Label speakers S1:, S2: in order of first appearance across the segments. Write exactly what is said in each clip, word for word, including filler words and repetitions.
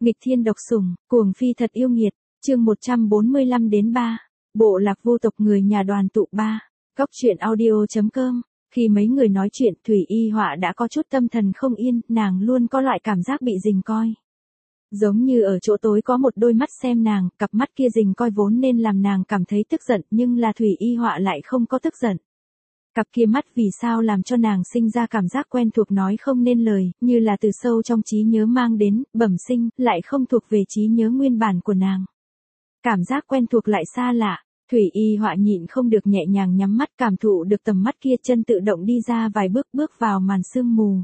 S1: Nghịch thiên độc sủng, cuồng phi thật yêu nghiệt, chương một trăm bốn mươi lăm đến ba. Bộ lạc vô tộc người nhà đoàn tụ ba. Góc truyện audio.com. Khi mấy người nói chuyện, Thủy Y Họa đã có chút tâm thần không yên, nàng luôn có loại cảm giác bị rình coi. Giống như ở chỗ tối có một đôi mắt xem nàng, cặp mắt kia rình coi vốn nên làm nàng cảm thấy tức giận, nhưng là Thủy Y Họa lại không có tức giận. Cặp kia mắt vì sao làm cho nàng sinh ra cảm giác quen thuộc nói không nên lời, như là từ sâu trong trí nhớ mang đến, bẩm sinh, lại không thuộc về trí nhớ nguyên bản của nàng. Cảm giác quen thuộc lại xa lạ, Thủy Y Họa nhịn không được nhẹ nhàng nhắm mắt cảm thụ được tầm mắt kia, chân tự động đi ra vài bước bước vào màn sương mù.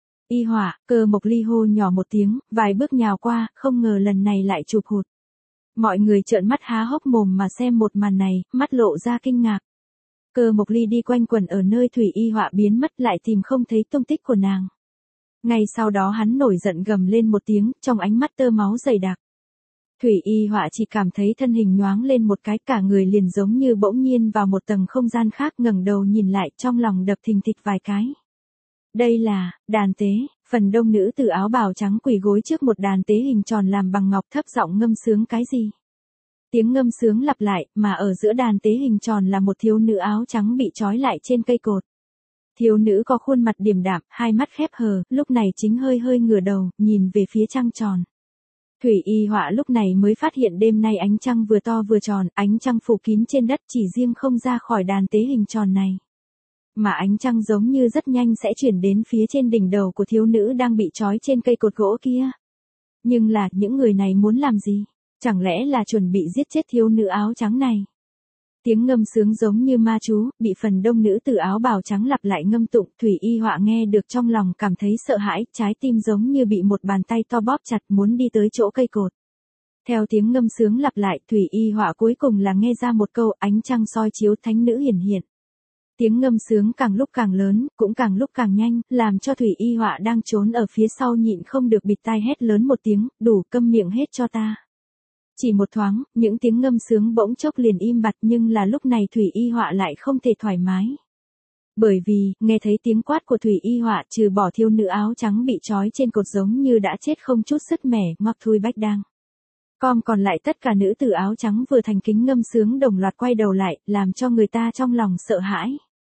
S1: Y Họa, Cơ Mộc Ly hô nhỏ một tiếng, vài bước nhào qua, không ngờ lần này lại chụp hụt. Mọi người trợn mắt há hốc mồm mà xem một màn này, mắt lộ ra kinh ngạc. Cơ Mộc Ly đi quanh quẩn ở nơi Thủy Y Họa biến mất, lại tìm không thấy tung tích của nàng. Ngay sau đó hắn nổi giận gầm lên một tiếng, trong ánh mắt tơ máu dày đặc. Thủy Y Họa chỉ cảm thấy thân hình nhoáng lên một cái, cả người liền giống như bỗng nhiên vào một tầng không gian khác, ngẩng đầu nhìn lại, trong lòng đập thình thịch vài cái. Đây là đàn tế, phần đông nữ tử áo bào trắng quỳ gối trước một đàn tế hình tròn làm bằng ngọc, thấp giọng ngâm sướng cái gì. Tiếng ngâm sướng lặp lại, mà ở giữa đàn tế hình tròn là một thiếu nữ áo trắng bị trói lại trên cây cột. Thiếu nữ có khuôn mặt điềm đạm, hai mắt khép hờ, lúc này chính hơi hơi ngửa đầu, nhìn về phía trăng tròn. Thủy Y Họa lúc này mới phát hiện đêm nay ánh trăng vừa to vừa tròn, ánh trăng phủ kín trên đất, chỉ riêng không ra khỏi đàn tế hình tròn này. Mà ánh trăng giống như rất nhanh sẽ chuyển đến phía trên đỉnh đầu của thiếu nữ đang bị trói trên cây cột gỗ kia. Nhưng là, những người này muốn làm gì? Chẳng lẽ là chuẩn bị giết chết thiếu nữ áo trắng này? Tiếng ngâm sướng giống như ma chú, bị phần đông nữ tử áo bào trắng lặp lại ngâm tụng, Thủy Y Họa nghe được trong lòng cảm thấy sợ hãi, trái tim giống như bị một bàn tay to bóp chặt, muốn đi tới chỗ cây cột. Theo tiếng ngâm sướng lặp lại, Thủy Y Họa cuối cùng là nghe ra một câu, ánh trăng soi chiếu thánh nữ hiển hiện. Tiếng ngâm sướng càng lúc càng lớn, cũng càng lúc càng nhanh, làm cho Thủy Y Họa đang trốn ở phía sau nhịn không được bịt tai hét lớn một tiếng, đủ, câm miệng hết cho ta. Chỉ một thoáng, những tiếng ngâm sướng bỗng chốc liền im bặt, nhưng là lúc này Thủy Y Họa lại không thể thoải mái. Bởi vì, nghe thấy tiếng quát của Thủy Y Họa, trừ bỏ thiếu nữ áo trắng bị trói trên cột giống như đã chết không chút sứt mẻ, Ngoặc Thui Bách Đang. Com còn lại tất cả nữ tử áo trắng vừa thành kính ngâm sướng đồng loạt quay đầu lại, làm cho người ta trong lòng sợ hãi.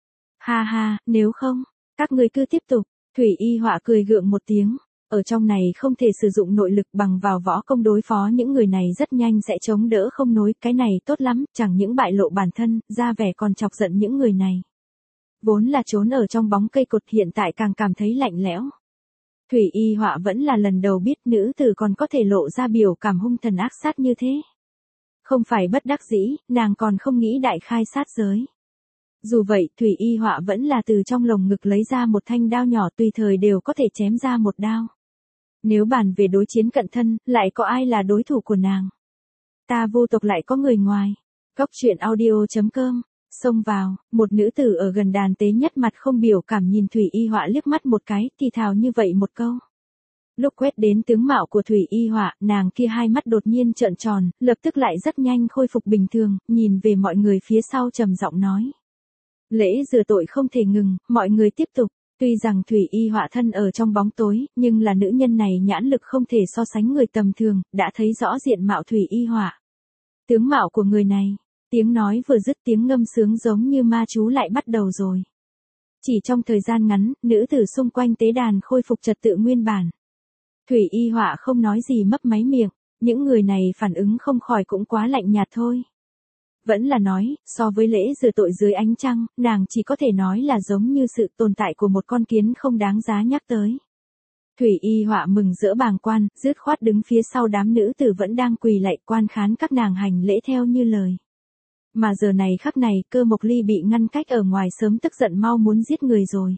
S1: Ha ha, nếu không, các ngươi cứ tiếp tục, Thủy Y Họa cười gượng một tiếng. Ở trong này không thể sử dụng nội lực, bằng vào võ công đối phó những người này rất nhanh sẽ chống đỡ không nổi, cái này tốt lắm, chẳng những bại lộ bản thân, ra vẻ còn chọc giận những người này. Vốn là trốn ở trong bóng cây cột, hiện tại càng cảm thấy lạnh lẽo. Thủy Y Họa vẫn là lần đầu biết nữ tử còn có thể lộ ra biểu cảm hung thần ác sát như thế. Không phải bất đắc dĩ, nàng còn không nghĩ đại khai sát giới. Dù vậy, Thủy Y Họa vẫn là từ trong lồng ngực lấy ra một thanh đao nhỏ, tùy thời đều có thể chém ra một đao. Nếu bàn về đối chiến cận thân, lại có ai là đối thủ của nàng? Ta vô tộc lại có người ngoài. Góc truyện audio.com. Xông vào, một nữ tử ở gần đàn tế nhất mặt không biểu cảm nhìn Thủy Y Họa liếc mắt một cái, thì thào như vậy một câu. Lúc quét đến tướng mạo của Thủy Y Họa, nàng kia hai mắt đột nhiên trợn tròn, lập tức lại rất nhanh khôi phục bình thường, nhìn về mọi người phía sau trầm giọng nói. Lễ rửa tội không thể ngừng, mọi người tiếp tục. Tuy rằng Thủy Y Họa thân ở trong bóng tối, nhưng là nữ nhân này nhãn lực không thể so sánh người tầm thường, đã thấy rõ diện mạo Thủy Y Họa. Tướng mạo của người này, tiếng nói vừa dứt, tiếng ngâm sướng giống như ma chú lại bắt đầu rồi. Chỉ trong thời gian ngắn, nữ tử xung quanh tế đàn khôi phục trật tự nguyên bản. Thủy Y Họa không nói gì mấp máy miệng, những người này phản ứng không khỏi cũng quá lạnh nhạt thôi. Vẫn là nói, so với lễ rửa tội dưới ánh trăng, nàng chỉ có thể nói là giống như sự tồn tại của một con kiến không đáng giá nhắc tới. Thủy Y Họa mừng rỡ bàng quan, dứt khoát đứng phía sau đám nữ tử vẫn đang quỳ lạy, quan khán các nàng hành lễ theo như lời. Mà giờ này khắc này, Cơ Mộc Ly bị ngăn cách ở ngoài sớm tức giận mau muốn giết người rồi.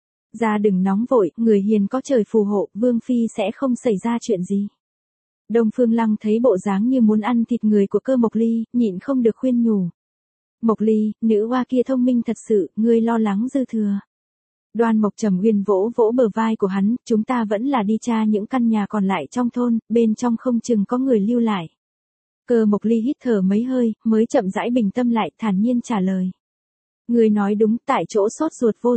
S1: Ra đừng nóng vội, người hiền có trời phù hộ, Vương Phi sẽ không xảy ra chuyện gì. Đông Phương Lăng thấy bộ dáng như muốn ăn thịt người của Cơ Mộc Ly, nhịn không được khuyên nhủ. Mộc Ly, nữ hoa kia thông minh thật sự, ngươi lo lắng dư thừa. Đoan Mộc Trầm Uyên vỗ vỗ bờ vai của hắn, chúng ta vẫn là đi tra những căn nhà còn lại trong thôn, bên trong không chừng có người lưu lại. Cơ Mộc Ly hít thở mấy hơi, mới chậm rãi bình tâm lại, thản nhiên trả lời. Ngươi nói đúng, tại chỗ sốt ruột vô dụng.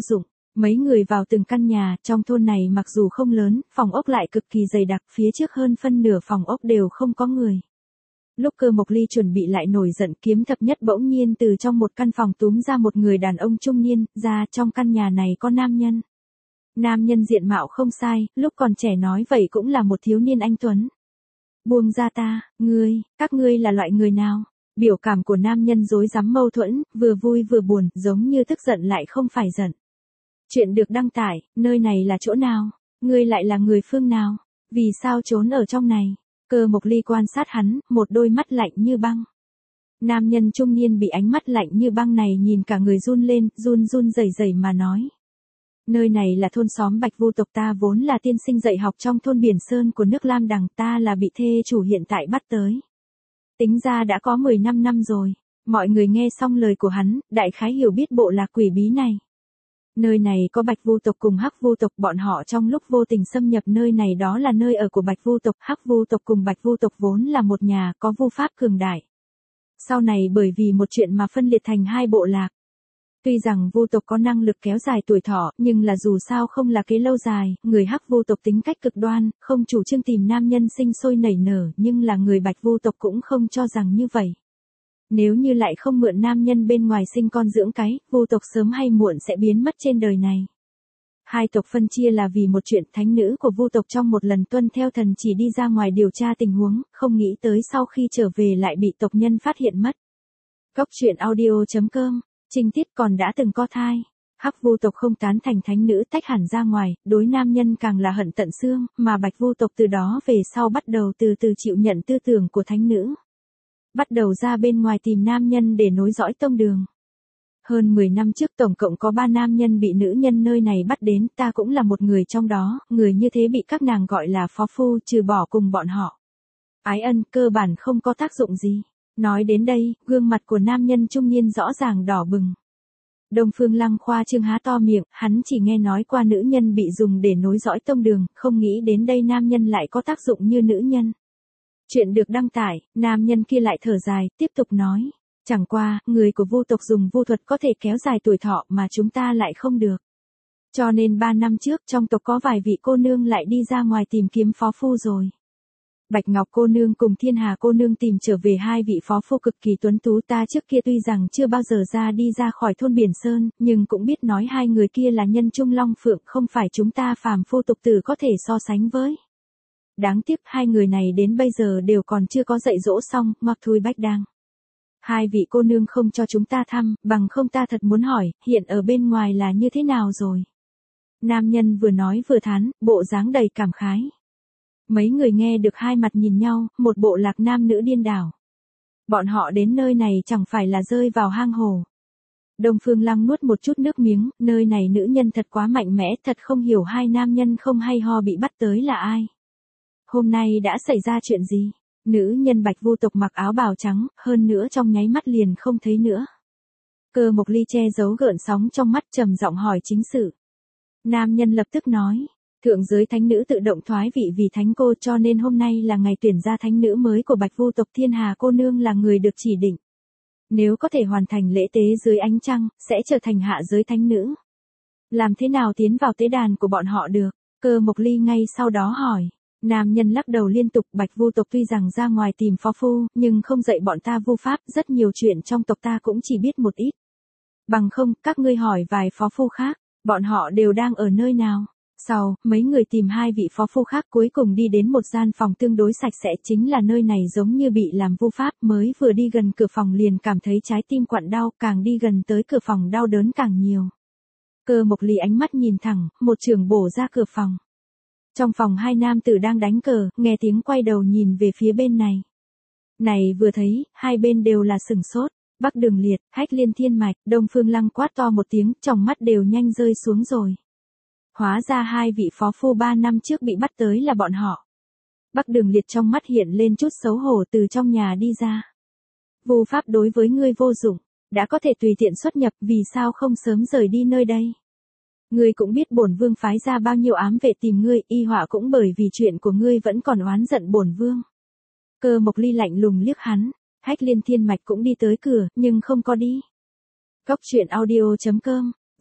S1: Mấy người vào từng căn nhà, trong thôn này mặc dù không lớn, phòng ốc lại cực kỳ dày đặc, phía trước hơn phân nửa phòng ốc đều không có người. Lúc Cơ Mộc Ly chuẩn bị lại nổi giận, Kiếm Thập Nhất bỗng nhiên từ trong một căn phòng túm ra một người đàn ông trung niên, ra trong căn nhà này có nam nhân. Nam nhân diện mạo không sai, lúc còn trẻ nói vậy cũng là một thiếu niên anh tuấn. Buông ra ta, ngươi, các ngươi là loại người nào? Biểu cảm của nam nhân rối rắm mâu thuẫn, vừa vui vừa buồn, giống như tức giận lại không phải giận. Chuyện được đăng tải, nơi này là chỗ nào? Ngươi lại là người phương nào? Vì sao trốn ở trong này? Cơ Mộc Ly quan sát hắn, một đôi mắt lạnh như băng. Nam nhân trung niên bị ánh mắt lạnh như băng này nhìn cả người run lên, run run rẩy rẩy mà nói. Nơi này là thôn xóm Bạch Vu tộc, ta vốn là tiên sinh dạy học trong thôn Biển Sơn của nước Lam Đằng, ta là bị thê chủ hiện tại bắt tới. Tính ra đã có mười lăm năm rồi. Mọi người nghe xong lời của hắn, đại khái hiểu biết bộ lạc quỷ bí này. Nơi này có Bạch Vu tộc cùng Hắc Vu tộc, bọn họ trong lúc vô tình xâm nhập nơi này, đó là nơi ở của Bạch Vu tộc, Hắc Vu tộc cùng Bạch Vu tộc vốn là một nhà, có vu pháp cường đại. Sau này bởi vì một chuyện mà phân liệt thành hai bộ lạc. Tuy rằng Vu tộc có năng lực kéo dài tuổi thọ, nhưng là dù sao không là kế lâu dài, người Hắc Vu tộc tính cách cực đoan, không chủ trương tìm nam nhân sinh sôi nảy nở, nhưng là người Bạch Vu tộc cũng không cho rằng như vậy. Nếu như lại không mượn nam nhân bên ngoài sinh con dưỡng cái, Vu tộc sớm hay muộn sẽ biến mất trên đời này. Hai tộc phân chia là vì một chuyện, thánh nữ của Vu tộc trong một lần tuân theo thần chỉ đi ra ngoài điều tra tình huống, không nghĩ tới sau khi trở về lại bị tộc nhân phát hiện mất. Góc truyện audio chấm com, Trinh Tiết còn đã từng có thai. Hắc Vu tộc không tán thành thánh nữ tách hẳn ra ngoài, đối nam nhân càng là hận tận xương, mà Bạch Vu tộc từ đó về sau bắt đầu từ từ chịu nhận tư tưởng của thánh nữ. Bắt đầu ra bên ngoài tìm nam nhân để nối dõi tông đường. Hơn mười năm trước tổng cộng có ba nam nhân bị nữ nhân nơi này bắt đến, ta cũng là một người trong đó, người như thế bị các nàng gọi là phó phu, trừ bỏ cùng bọn họ. Ái ân cơ bản không có tác dụng gì. Nói đến đây, gương mặt của nam nhân trung niên rõ ràng đỏ bừng. Đông Phương Lăng khoa trương há to miệng, hắn chỉ nghe nói qua nữ nhân bị dùng để nối dõi tông đường, không nghĩ đến đây nam nhân lại có tác dụng như nữ nhân. Chuyện được đăng tải, nam nhân kia lại thở dài, tiếp tục nói. Chẳng qua, người của Vu tộc dùng vu thuật có thể kéo dài tuổi thọ mà chúng ta lại không được. Cho nên ba năm trước trong tộc có vài vị cô nương lại đi ra ngoài tìm kiếm phó phu rồi. Bạch Ngọc cô nương cùng Thiên Hà cô nương tìm trở về hai vị phó phu cực kỳ tuấn tú, ta trước kia tuy rằng chưa bao giờ ra đi ra khỏi thôn Biển Sơn, nhưng cũng biết nói hai người kia là nhân trung long phượng, không phải chúng ta phàm phu tục tử có thể so sánh với. Đáng tiếc hai người này đến bây giờ đều còn chưa có dạy dỗ xong, Mặc Thui Bách Đang. Hai vị cô nương không cho chúng ta thăm, bằng không ta thật muốn hỏi, hiện ở bên ngoài là như thế nào rồi? Nam nhân vừa nói vừa thán, bộ dáng đầy cảm khái. Mấy người nghe được hai mặt nhìn nhau, một bộ lạc nam nữ điên đảo. Bọn họ đến nơi này chẳng phải là rơi vào hang hồ. Đông Phương Lăng nuốt một chút nước miếng, nơi này nữ nhân thật quá mạnh mẽ, thật không hiểu hai nam nhân không hay ho bị bắt tới là ai. Hôm nay đã xảy ra chuyện gì? Nữ nhân Bạch Vu tộc mặc áo bào trắng, hơn nữa trong nháy mắt liền không thấy nữa. Cơ Mộc Ly che giấu gợn sóng trong mắt, trầm giọng hỏi chính sự. Nam nhân lập tức nói, thượng giới thánh nữ tự động thoái vị vì thánh cô, cho nên hôm nay là ngày tuyển ra thánh nữ mới của Bạch Vu tộc, Thiên Hà cô nương là người được chỉ định. Nếu có thể hoàn thành lễ tế dưới ánh trăng, sẽ trở thành hạ giới thánh nữ. Làm thế nào tiến vào tế đàn của bọn họ được? Cơ Mộc Ly ngay sau đó hỏi. Nam nhân lắc đầu liên tục, Bạch Vu tộc tuy rằng ra ngoài tìm phó phu, nhưng không dạy bọn ta vu pháp, rất nhiều chuyện trong tộc ta cũng chỉ biết một ít. Bằng không, các ngươi hỏi vài phó phu khác, bọn họ đều đang ở nơi nào? Sau, mấy người tìm hai vị phó phu khác, cuối cùng đi đến một gian phòng tương đối sạch sẽ, chính là nơi này giống như bị làm vu pháp, mới vừa đi gần cửa phòng liền cảm thấy trái tim quặn đau, càng đi gần tới cửa phòng đau đớn càng nhiều. Cơ Mộc Ly ánh mắt nhìn thẳng, một trường bổ ra cửa phòng. Trong phòng hai nam tử đang đánh cờ, nghe tiếng quay đầu nhìn về phía bên này. Này vừa thấy, hai bên đều là sửng sốt. Bắc Đường Liệt, Hách Liên Thiên Mạch, Đông Phương Lăng quát to một tiếng, trong mắt đều nhanh rơi xuống rồi. Hóa ra hai vị phó phu ba năm trước bị bắt tới là bọn họ. Bắc Đường Liệt trong mắt hiện lên chút xấu hổ, từ trong nhà đi ra. Vu pháp đối với ngươi vô dụng, đã có thể tùy tiện xuất nhập, vì sao không sớm rời đi nơi đây? Ngươi cũng biết bổn vương phái ra bao nhiêu ám vệ tìm ngươi, y họa cũng bởi vì chuyện của ngươi vẫn còn oán giận bổn vương. Cơ Mộc Ly lạnh lùng liếc hắn. Hách Liên Thiên Mạch cũng đi tới cửa, nhưng không có đi. Góc truyện audio chấm com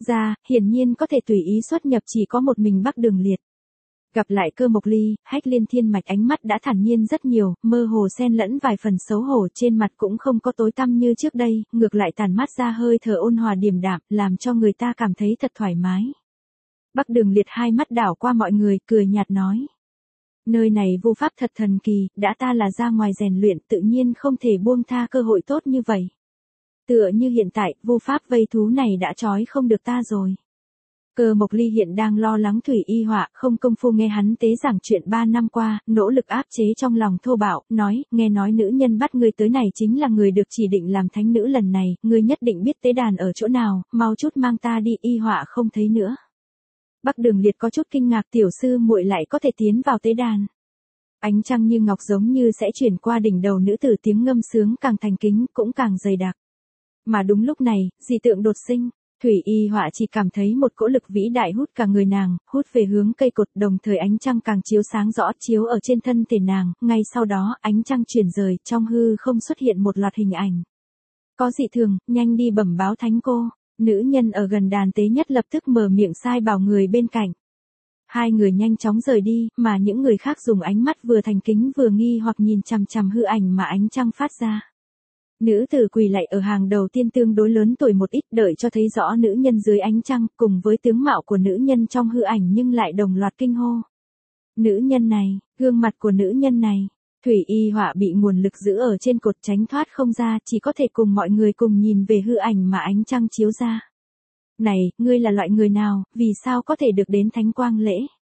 S1: ra, hiển nhiên có thể tùy ý xuất nhập chỉ có một mình Bắc Đường Liệt. Gặp lại Cơ Mộc Ly, Hách Liên Thiên Mạch ánh mắt đã thản nhiên rất nhiều, mơ hồ xen lẫn vài phần xấu hổ, trên mặt cũng không có tối tăm như trước đây, ngược lại tản mát ra hơi thở ôn hòa điềm đạm, làm cho người ta cảm thấy thật thoải mái. Bắc Đường Liệt hai mắt đảo qua mọi người, cười nhạt nói. Nơi này vô pháp thật thần kỳ, đã ta là ra ngoài rèn luyện tự nhiên không thể buông tha cơ hội tốt như vậy. Tựa như hiện tại, vô pháp vây thú này đã trói không được ta rồi. Cơ Mộc Ly hiện đang lo lắng Thủy Y Họa, không công phu nghe hắn tế giảng chuyện ba năm qua, nỗ lực áp chế trong lòng thô bạo, nói, nghe nói nữ nhân bắt ngươi tới này chính là người được chỉ định làm thánh nữ lần này, ngươi nhất định biết tế đàn ở chỗ nào, mau chút mang ta đi. Y Họa không thấy nữa. Bắc Đường Liệt có chút kinh ngạc, tiểu sư muội lại có thể tiến vào tế đàn. Ánh trăng như ngọc giống như sẽ chuyển qua đỉnh đầu nữ tử, tiếng ngâm sướng càng thành kính, cũng càng dày đặc. Mà đúng lúc này, dị tượng đột sinh, Thủy Y Họa chỉ cảm thấy một cỗ lực vĩ đại hút cả người nàng, hút về hướng cây cột, đồng thời ánh trăng càng chiếu sáng rõ, chiếu ở trên thân thể nàng, ngay sau đó, ánh trăng chuyển rời, trong hư không xuất hiện một loạt hình ảnh. Có dị thường, nhanh đi bẩm báo thánh cô. Nữ nhân ở gần đàn tế nhất lập tức mở miệng sai bảo người bên cạnh. Hai người nhanh chóng rời đi, mà những người khác dùng ánh mắt vừa thành kính vừa nghi hoặc nhìn chằm chằm hư ảnh mà ánh trăng phát ra. Nữ tử quỳ lạy ở hàng đầu tiên tương đối lớn tuổi một ít, đợi cho thấy rõ nữ nhân dưới ánh trăng, cùng với tướng mạo của nữ nhân trong hư ảnh nhưng lại đồng loạt kinh hô. Nữ nhân này, gương mặt của nữ nhân này. Thủy Y Họa bị nguồn lực giữ ở trên cột tránh thoát không ra, chỉ có thể cùng mọi người cùng nhìn về hư ảnh mà ánh trăng chiếu ra. Này, ngươi là loại người nào, vì sao có thể được đến thánh quang lễ?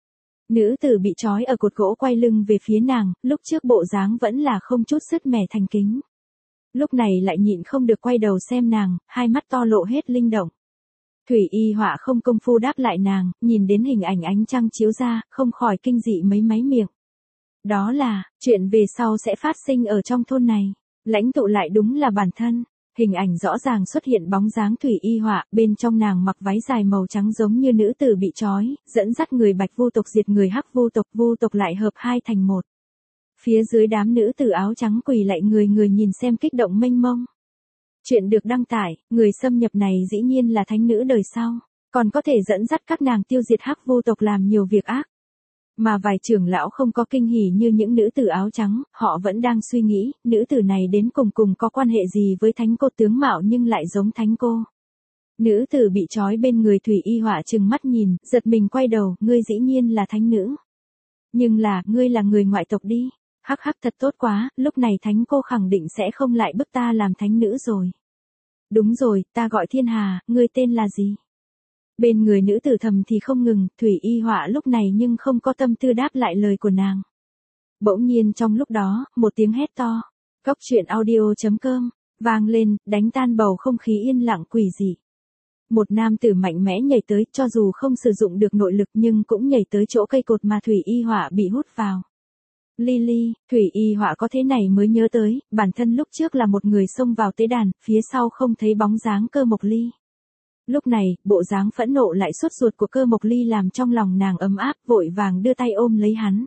S1: Nữ tử bị trói ở cột gỗ quay lưng về phía nàng, lúc trước bộ dáng vẫn là không chút sứt mẻ thành kính. Lúc này lại nhịn không được quay đầu xem nàng, hai mắt to lộ hết linh động. Thủy Y Họa không công phu đáp lại nàng, nhìn đến hình ảnh ánh trăng chiếu ra, không khỏi kinh dị mấy máy miệng. Đó là, chuyện về sau sẽ phát sinh ở trong thôn này. Lãnh tụ lại đúng là bản thân. Hình ảnh rõ ràng xuất hiện bóng dáng Thủy Y Họa, bên trong nàng mặc váy dài màu trắng giống như nữ tử bị trói, dẫn dắt người Bạch Vu tộc diệt người Hắc Vu tộc, Vu tộc lại hợp hai thành một. Phía dưới đám nữ tử áo trắng quỳ lạy người người nhìn xem kích động mênh mông. Chuyện được đăng tải, người xâm nhập này dĩ nhiên là thánh nữ đời sau, còn có thể dẫn dắt các nàng tiêu diệt Hắc Vu tộc làm nhiều việc ác. Mà vài trưởng lão không có kinh hỉ như những nữ tử áo trắng, họ vẫn đang suy nghĩ, nữ tử này đến cùng cùng có quan hệ gì với thánh cô, tướng mạo nhưng lại giống thánh cô. Nữ tử bị trói bên người Thủy Y Họa trừng mắt nhìn, giật mình quay đầu, ngươi dĩ nhiên là thánh nữ. Nhưng là, ngươi là người ngoại tộc đi. Hắc hắc, thật tốt quá, lúc này thánh cô khẳng định sẽ không lại bức ta làm thánh nữ rồi. Đúng rồi, ta gọi Thiên Hà, ngươi tên là gì? Bên người nữ tử thầm thì không ngừng, Thủy Y Họa lúc này nhưng không có tâm tư đáp lại lời của nàng. Bỗng nhiên trong lúc đó, một tiếng hét to, Cóc truyện audio chấm com, vang lên, đánh tan bầu không khí yên lặng quỷ dị. Một nam tử mạnh mẽ nhảy tới, cho dù không sử dụng được nội lực nhưng cũng nhảy tới chỗ cây cột mà Thủy Y Họa bị hút vào. Lily, Thủy Y Họa có thế này mới nhớ tới, bản thân lúc trước là một người xông vào tế đàn, phía sau không thấy bóng dáng Cơ Mộc Ly. Lúc này, bộ dáng phẫn nộ lại sốt ruột của Cơ Mộc Ly làm trong lòng nàng ấm áp, vội vàng đưa tay ôm lấy hắn.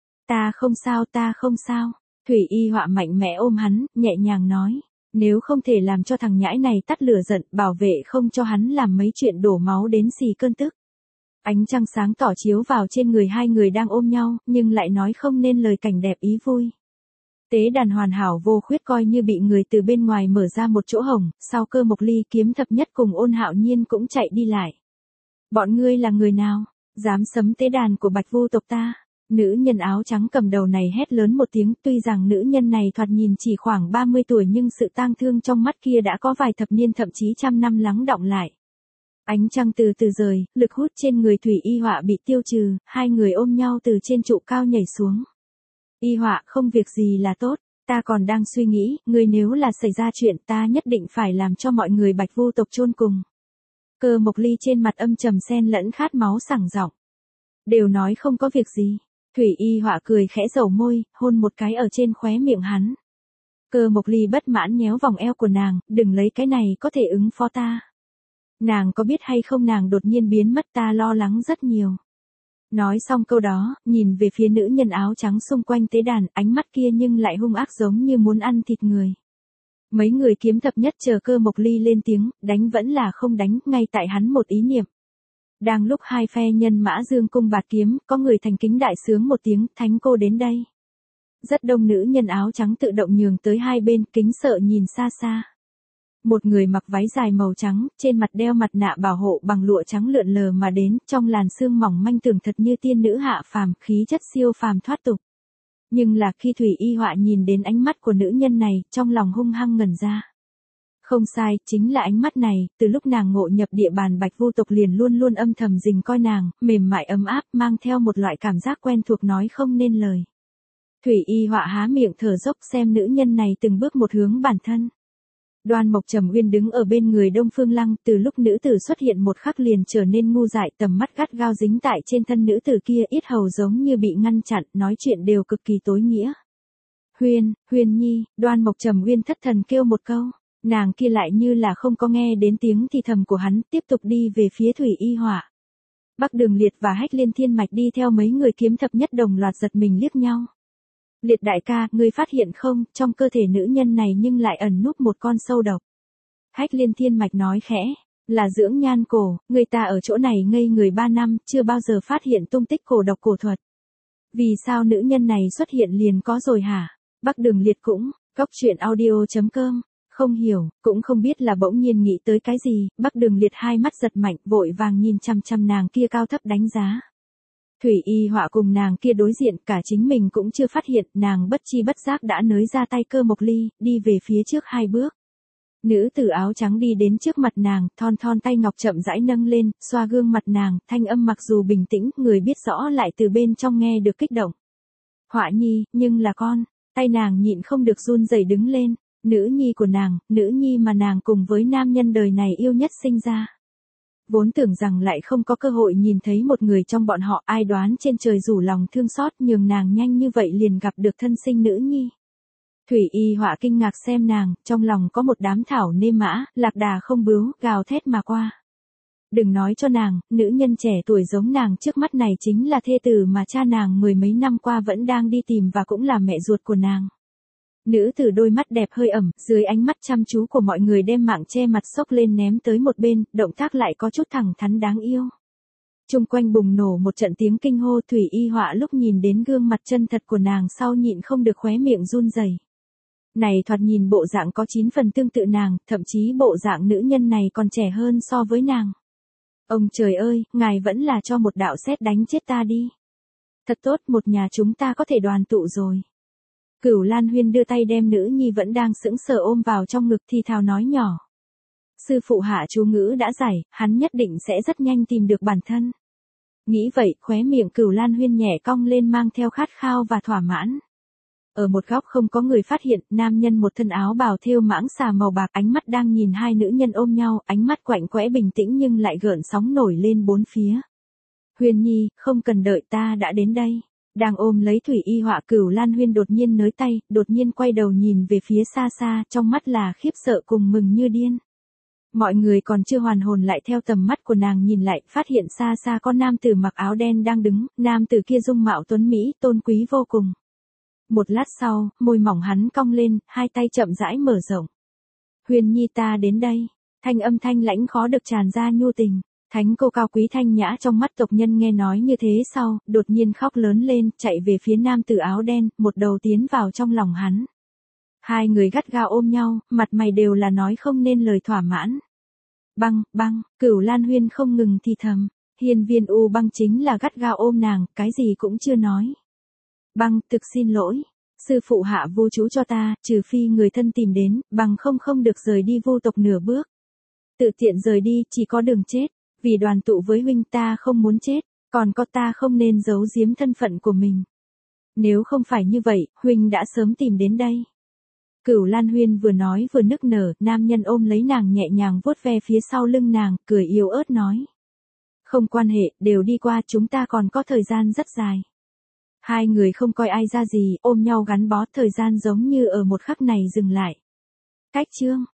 S1: Ta không sao, ta không sao. Thủy Y Họa mạnh mẽ ôm hắn, nhẹ nhàng nói. Nếu không thể làm cho thằng nhãi này tắt lửa giận, bảo vệ không cho hắn làm mấy chuyện đổ máu đến xì cơn tức. Ánh trăng sáng tỏ chiếu vào trên người hai người đang ôm nhau, nhưng lại nói không nên lời cảnh đẹp ý vui. Tế đàn hoàn hảo vô khuyết coi như bị người từ bên ngoài mở ra một chỗ hổng, sau Cơ Mộc Ly Kiếm Thập Nhất cùng Ôn Hạo Nhiên cũng chạy đi lại. Bọn ngươi là người nào? Dám sấm tế đàn của Bạch Vu tộc ta? Nữ nhân áo trắng cầm đầu này hét lớn một tiếng, tuy rằng nữ nhân này thoạt nhìn chỉ khoảng ba mươi tuổi nhưng sự tang thương trong mắt kia đã có vài thập niên thậm chí trăm năm lắng đọng lại. Ánh trăng từ từ rời, lực hút trên người Thủy Y Họa bị tiêu trừ, hai người ôm nhau từ trên trụ cao nhảy xuống. Y Họa, không việc gì là tốt, ta còn đang suy nghĩ, ngươi nếu là xảy ra chuyện ta nhất định phải làm cho mọi người Bạch Vu tộc chôn cùng. Cơ Mộc Ly trên mặt âm trầm xen lẫn khát máu sảng giọng. Đều nói không có việc gì. Thủy Y Họa cười khẽ dầu môi, hôn một cái ở trên khóe miệng hắn. Cơ Mộc Ly bất mãn nhéo vòng eo của nàng, đừng lấy cái này có thể ứng phó ta. Nàng có biết hay không nàng đột nhiên biến mất ta lo lắng rất nhiều. Nói xong câu đó, nhìn về phía nữ nhân áo trắng xung quanh tế đàn, ánh mắt kia nhưng lại hung ác giống như muốn ăn thịt người. Mấy người kiếm thập nhất chờ Cơ Mộc Ly lên tiếng, đánh vẫn là không đánh, ngay tại hắn một ý niệm. Đang lúc hai phe nhân mã dương cung bạt kiếm, có người thành kính đại sướng một tiếng, thánh cô đến đây. Rất đông nữ nhân áo trắng tự động nhường tới hai bên, kính sợ nhìn xa xa. Một người mặc váy dài màu trắng, trên mặt đeo mặt nạ bảo hộ bằng lụa trắng lượn lờ mà đến, trong làn sương mỏng manh tưởng thật như tiên nữ hạ phàm, khí chất siêu phàm thoát tục. Nhưng là khi Thủy Y Họa nhìn đến ánh mắt của nữ nhân này, trong lòng hung hăng ngẩn ra. Không sai, chính là ánh mắt này, từ lúc nàng ngộ nhập địa bàn Bạch Vu tộc liền luôn luôn âm thầm rình coi nàng, mềm mại ấm áp, mang theo một loại cảm giác quen thuộc nói không nên lời. Thủy Y Họa há miệng thở dốc xem nữ nhân này từng bước một hướng bản thân. Đoan Mộc Trầm Uyên đứng ở bên người Đông Phương Lăng, từ lúc nữ tử xuất hiện một khắc liền trở nên ngu dại, tầm mắt gắt gao dính tại trên thân nữ tử kia, yết hầu giống như bị ngăn chặn, nói chuyện đều cực kỳ tối nghĩa. Huyên, Huyên Nhi, Đoan Mộc Trầm Uyên thất thần kêu một câu, nàng kia lại như là không có nghe đến tiếng thì thầm của hắn, tiếp tục đi về phía Thủy Y Họa. Bắc Đường Liệt và Hách Liên Thiên Mạch đi theo mấy người kiếm thập nhất đồng loạt giật mình liếc nhau. Liệt đại ca, ngươi phát hiện không, trong cơ thể nữ nhân này nhưng lại ẩn núp một con sâu độc. Hách Liên Thiên Mạch nói khẽ, là dưỡng nhan cổ, người ta ở chỗ này ngây người ba năm, chưa bao giờ phát hiện tung tích cổ độc cổ thuật. Vì sao nữ nhân này xuất hiện liền có rồi hả? Bắc Đường Liệt cũng, cóc truyện audio chấm com, không hiểu, cũng không biết là bỗng nhiên nghĩ tới cái gì, Bắc Đường Liệt hai mắt giật mạnh, vội vàng nhìn chăm chăm nàng kia cao thấp đánh giá. Thủy Y Họa cùng nàng kia đối diện, cả chính mình cũng chưa phát hiện, nàng bất chi bất giác đã nới ra tay Cơ Mộc Ly, đi về phía trước hai bước. Nữ tử áo trắng đi đến trước mặt nàng, thon thon tay ngọc chậm rãi nâng lên, xoa gương mặt nàng, thanh âm mặc dù bình tĩnh, người biết rõ lại từ bên trong nghe được kích động. Họa Nhi, nhưng là con, tay nàng nhịn không được run rẩy đứng lên, nữ nhi của nàng, nữ nhi mà nàng cùng với nam nhân đời này yêu nhất sinh ra. Vốn tưởng rằng lại không có cơ hội nhìn thấy một người trong bọn họ, ai đoán trên trời rủ lòng thương xót nhường nàng nhanh như vậy liền gặp được thân sinh nữ nhi. Thủy Y Họa kinh ngạc xem nàng, trong lòng có một đám thảo nê mã, lạc đà không bướu, gào thét mà qua. Đừng nói cho nàng, nữ nhân trẻ tuổi giống nàng trước mắt này chính là thê tử mà cha nàng mười mấy năm qua vẫn đang đi tìm và cũng là mẹ ruột của nàng. Nữ tử đôi mắt đẹp hơi ẩm, dưới ánh mắt chăm chú của mọi người đem mạng che mặt xốc lên ném tới một bên, động tác lại có chút thẳng thắn đáng yêu. Trung quanh bùng nổ một trận tiếng kinh hô, Thủy Y Họa lúc nhìn đến gương mặt chân thật của nàng sau nhịn không được khóe miệng run rẩy. Này thoạt nhìn bộ dạng có chín phần tương tự nàng, thậm chí bộ dạng nữ nhân này còn trẻ hơn so với nàng. Ông trời ơi, ngài vẫn là cho một đạo sét đánh chết ta đi. Thật tốt, một nhà chúng ta có thể đoàn tụ rồi. Cửu Lan Huyên đưa tay đem nữ nhi vẫn đang sững sờ ôm vào trong ngực thì thào nói nhỏ. Sư phụ hạ chú ngữ đã giải, hắn nhất định sẽ rất nhanh tìm được bản thân. Nghĩ vậy, khóe miệng Cửu Lan Huyên nhẹ cong lên mang theo khát khao và thỏa mãn. Ở một góc không có người phát hiện, nam nhân một thân áo bào thêu mãng xà màu bạc, ánh mắt đang nhìn hai nữ nhân ôm nhau, ánh mắt quạnh quẽ bình tĩnh nhưng lại gợn sóng nổi lên bốn phía. Huyên Nhi, không cần đợi, ta đã đến đây. Đang ôm lấy Thủy Y Họa, Cửu Lan Huyên đột nhiên nới tay, đột nhiên quay đầu nhìn về phía xa xa, trong mắt là khiếp sợ cùng mừng như điên. Mọi người còn chưa hoàn hồn lại theo tầm mắt của nàng nhìn lại, phát hiện xa xa có nam tử mặc áo đen đang đứng, nam tử kia dung mạo tuấn mỹ, tôn quý vô cùng. Một lát sau, môi mỏng hắn cong lên, hai tay chậm rãi mở rộng. Huyền Nhi, ta đến đây. Thanh âm thanh lãnh khó được tràn ra nhu tình. Thánh cô cao quý thanh nhã trong mắt tộc nhân nghe nói như thế sau, đột nhiên khóc lớn lên, chạy về phía nam tử áo đen, một đầu tiến vào trong lòng hắn. Hai người gắt gao ôm nhau, mặt mày đều là nói không nên lời thỏa mãn. Băng, băng, Cửu Lan Huyên không ngừng thì thầm. Hiên Viên U Băng chính là gắt gao ôm nàng, cái gì cũng chưa nói. Băng, thực xin lỗi. Sư phụ hạ vô chú cho ta, trừ phi người thân tìm đến, bằng không không được rời đi vô tộc nửa bước. Tự tiện rời đi, chỉ có đường chết. Vì đoàn tụ với huynh ta không muốn chết, còn có ta không nên giấu giếm thân phận của mình. Nếu không phải như vậy, huynh đã sớm tìm đến đây. Cửu Lan Huyên vừa nói vừa nức nở, nam nhân ôm lấy nàng nhẹ nhàng vuốt ve phía sau lưng nàng, cười yếu ớt nói. Không quan hệ, đều đi qua, chúng ta còn có thời gian rất dài. Hai người không coi ai ra gì, ôm nhau gắn bó, thời gian giống như ở một khắc này dừng lại. Cách chương